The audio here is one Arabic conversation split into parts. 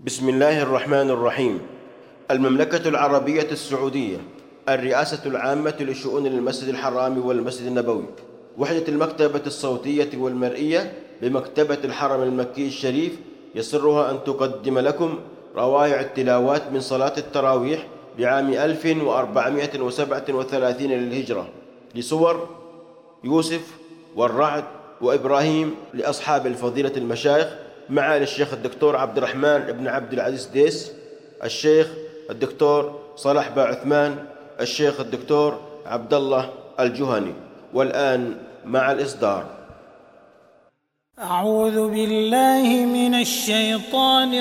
بسم الله الرحمن الرحيم. المملكة العربية السعودية، الرئاسة العامة لشؤون المسجد الحرام والمسجد النبوي، وحدة المكتبة الصوتية والمرئية بمكتبة الحرم المكي الشريف، يسرها أن تقدم لكم روائع التلاوات من صلاة التراويح بعام 1437 للهجرة لصور يوسف والرعد وإبراهيم لأصحاب الفضيلة المشايخ معالي الشيخ الدكتور عبد الرحمن بن عبد العزيز ديس، الشيخ الدكتور صلاح باعثمان، الشيخ الدكتور عبد الله الجهني. والآن مع الإصدار. أعوذ بالله من الشيطان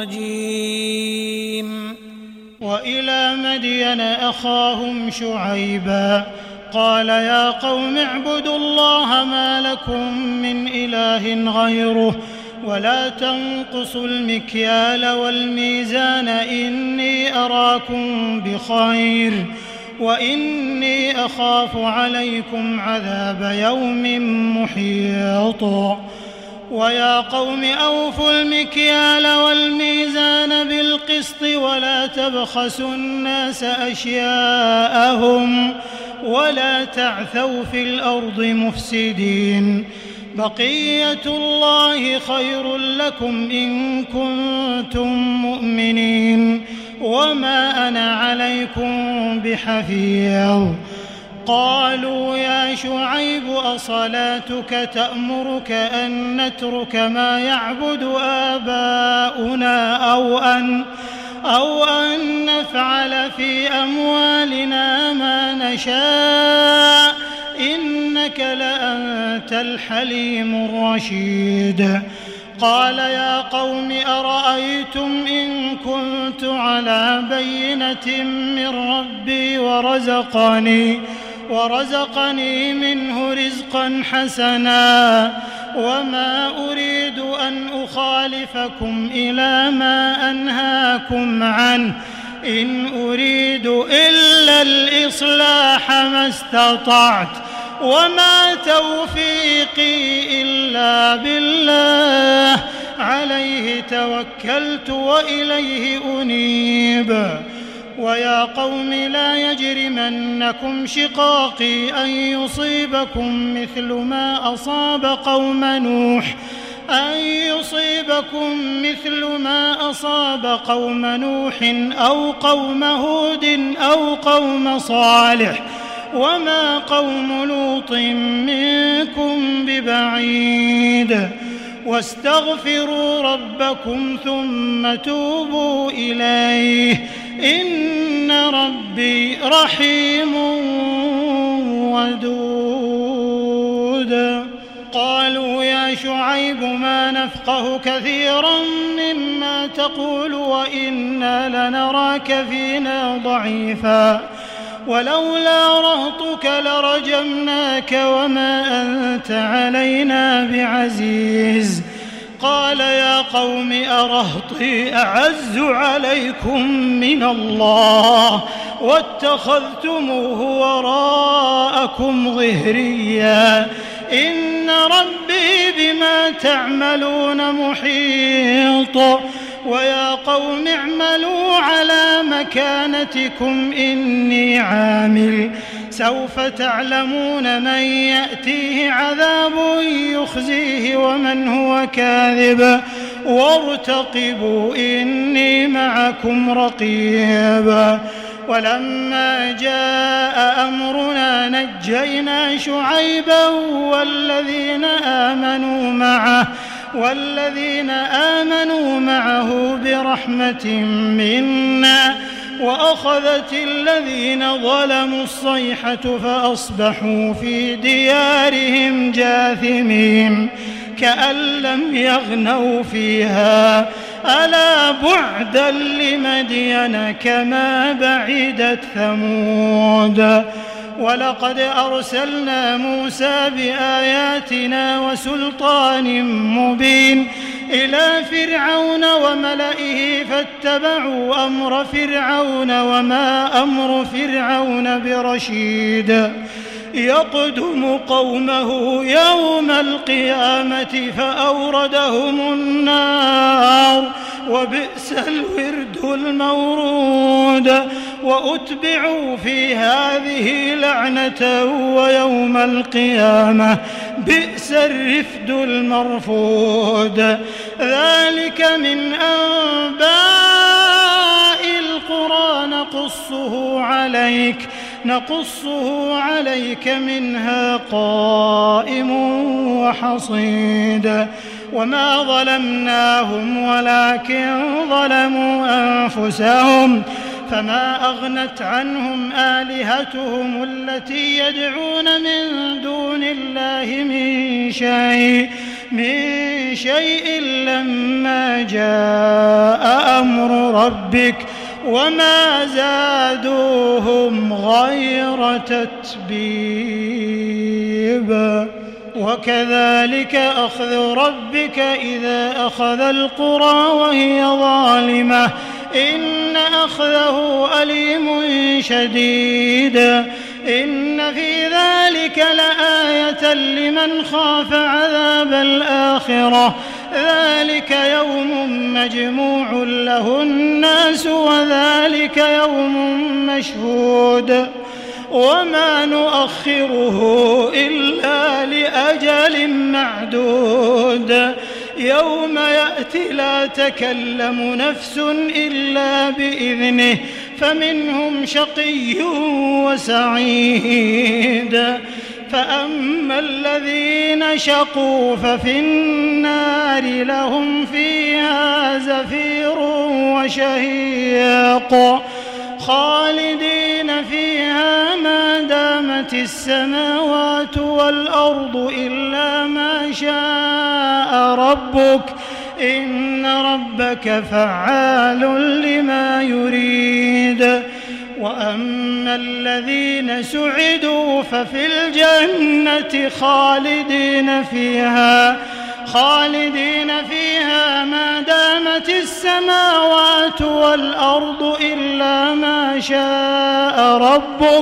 الرجيم. وإلى مدين أخاهم شعيبا قال يا قوم اعبدوا الله ما لكم من إله غيره ولا تنقصوا المكيال والميزان إني أراكم بخير وإني أخاف عليكم عذاب يوم محيط. ويا قوم أوفوا المكيال والميزان بالقسط ولا تبخسوا الناس أشياءهم ولا تعثوا في الأرض مفسدين. بقية الله خير لكم إن كنتم مؤمنين وما أنا عليكم بحفيظ. قالوا يا شعيب أصلاتك تأمرك أن نترك ما يعبد آباؤنا أو أن نفعل في أموالنا ما نشاء إنك لأنت الحليم الرشيد. قال يا قوم أرأيتم إن كنت على بينة من ربي ورزقني منه رزقا حسنا وما أريد أن أخالفكم إلى ما أنهاكم عنه إن أريد إلا الإصلاح ما استطعت وما توفيقي إلا بالله عليه توكلت وإليه أنيب. ويا قوم لا يجرمنكم شقاقي أن يصيبكم مثل ما أصاب قوم نوح أو قوم هود أو قوم صالح وما قوم لوط منكم ببعيد. واستغفروا ربكم ثم توبوا إليه إن ربي رحيم ودود. قالوا يا شعيب ما نفقه كثيرا مما تقول وإنا لنراك فينا ضعيفا ولولا رهطك لرجمناك وما أنت علينا بعزيز. قال يا قوم أرهطي أعز عليكم من الله واتخذتموه وراءكم ظهريا إن ربي بما تعملون محيط. ويا قوم اعملوا على مكانتكم إني عامل سوف تعلمون من يأتيه عذاب يخزيه ومن هو كاذب وارتقبوا إني معكم رقيب. ولما جاء أمرنا نجينا شعيبا والذين آمنوا معه برحمة منا وأخذت الذين ظلموا الصيحة فأصبحوا في ديارهم جاثمين كأن لم يغنوا فيها ألا بعدا لمدين كما بعدت ثمود. ولقد أرسلنا موسى بآياتنا وسلطان مبين إلى فرعون وملئه فاتبعوا أمر فرعون وما أمر فرعون برشيد. يقدم قومه يوم القيامة فأوردهم النار وبئس الورد المورود وأتبعوا في هذه لعنة ويوم القيامة بئس الرفد المرفود. ذلك من أنباء القرى نقصه عليك منها قائم وحصيد. وما ظلمناهم ولكن ظلموا أنفسهم فما أغنت عنهم آلهتهم التي يدعون من دون الله من شيء لما جاء أمر ربك وما زادوهم غير تتبيب. وكذلك أخذ ربك إذا أخذ القرى وهي ظالمة إن أخذه أليم شديد. إن في ذلك لآية لمن خاف عذاب الآخرة ذلك يوم مجموع له الناس وذلك يوم مشهود وما نؤخره إلا لأجل معدود يوم يأتي لا تكلم نفس إلا بإذنه فمنهم شقي وسعيد. فأما الذين شقوا ففي النار لهم فيها زفير وشهيق خالدين فيها ما دامت السماوات والأرض إلا ما شاء ربك إن ربك فعال لما يريد. وأما الذين سعدوا ففي الجنة خالدين فيها ما دامت السماوات والأرض إلا ما شاء ربك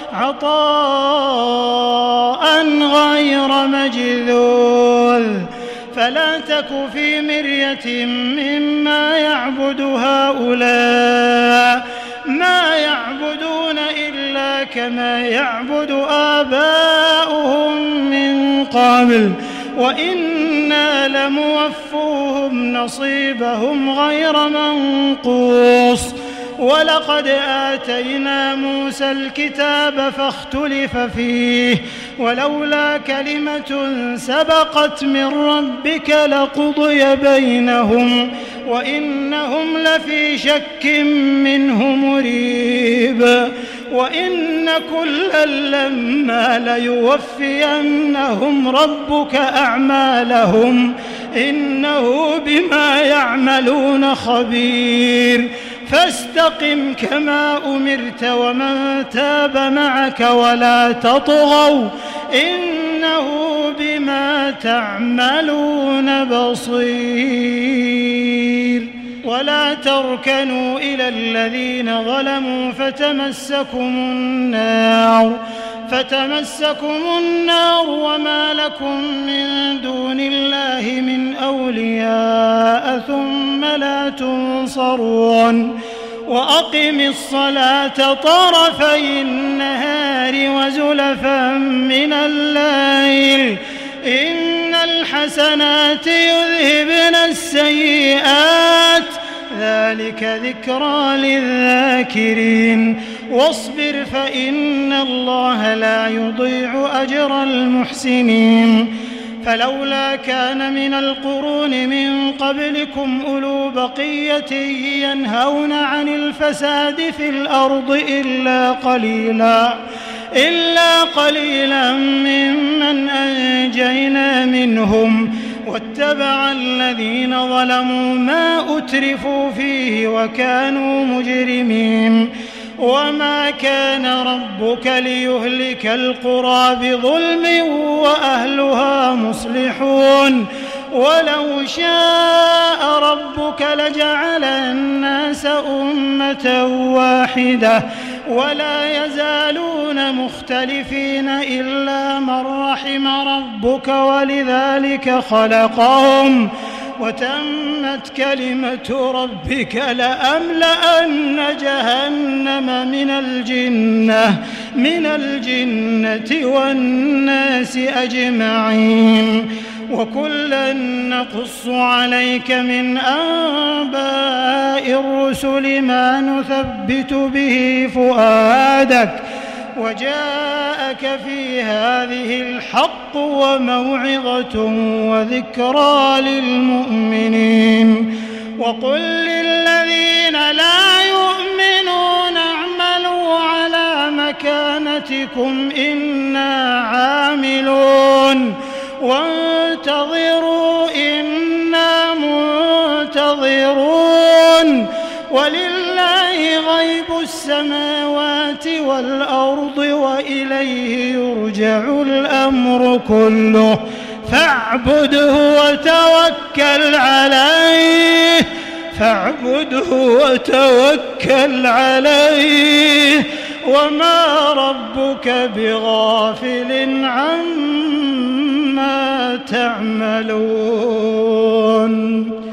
عطاء غير مجذوذ. فلا تك في مرية مما يعبد هؤلاء ما يعبدون إلا كما يعبد آباؤهم من قبل وإنا لموفوهم نصيبهم غير منقوص. ولقد آتينا موسى الكتاب فاختلف فيه ولولا كلمة سبقت من ربك لقضي بينهم وإنهم لفي شك منه مريب. وإن كلا لما ليوفينهم ربك أعمالهم إنه بما يعملون خبير. فاستقم كما أمرت ومن تاب معك ولا تطغوا إنه بما تعملون بصير. ولا تركنوا إلى الذين ظلموا فتمسكم النار وما لكم من دون الله من أولياء ثم لا تنصرون. وأقم الصلاة طرفي النهار وزلفا من الليل إن الحسنات يذهبن السيئات ذلك ذكرى للذاكرين. واصبر فإن الله لا يضيع أجر المحسنين. فلولا كان من القرون من قبلكم أولو بقية ينهون عن الفساد في الأرض إلا قليلا ممن أنجينا منهم واتبع الذين ظلموا ما أترفوا فيه وكانوا مجرمين. وما كان ربك ليهلك القرى بظلم وأهلها مصلحون ولو شاء ربك لجعل الناس أمة واحدة ولا يزالون مختلفين إلا من رحم ربك وتمت كلمة ربك لأملأن جهنم من الجنة والناس أجمعين. وكلا نقص عليك من أنباء الرسل ما نثبت به فؤادك وجاءك في هذه الحق وموعظة وذكرى للمؤمنين. وقل للذين لا يؤمنون اعملوا على مكانتكم إنا عاملون وانتظروا إنا منتظرون. ولله غيب السماوات والأرض وإليه يرجع الأمر كله فاعبده وتوكل عليه وما ربك بغافل عما تعملون.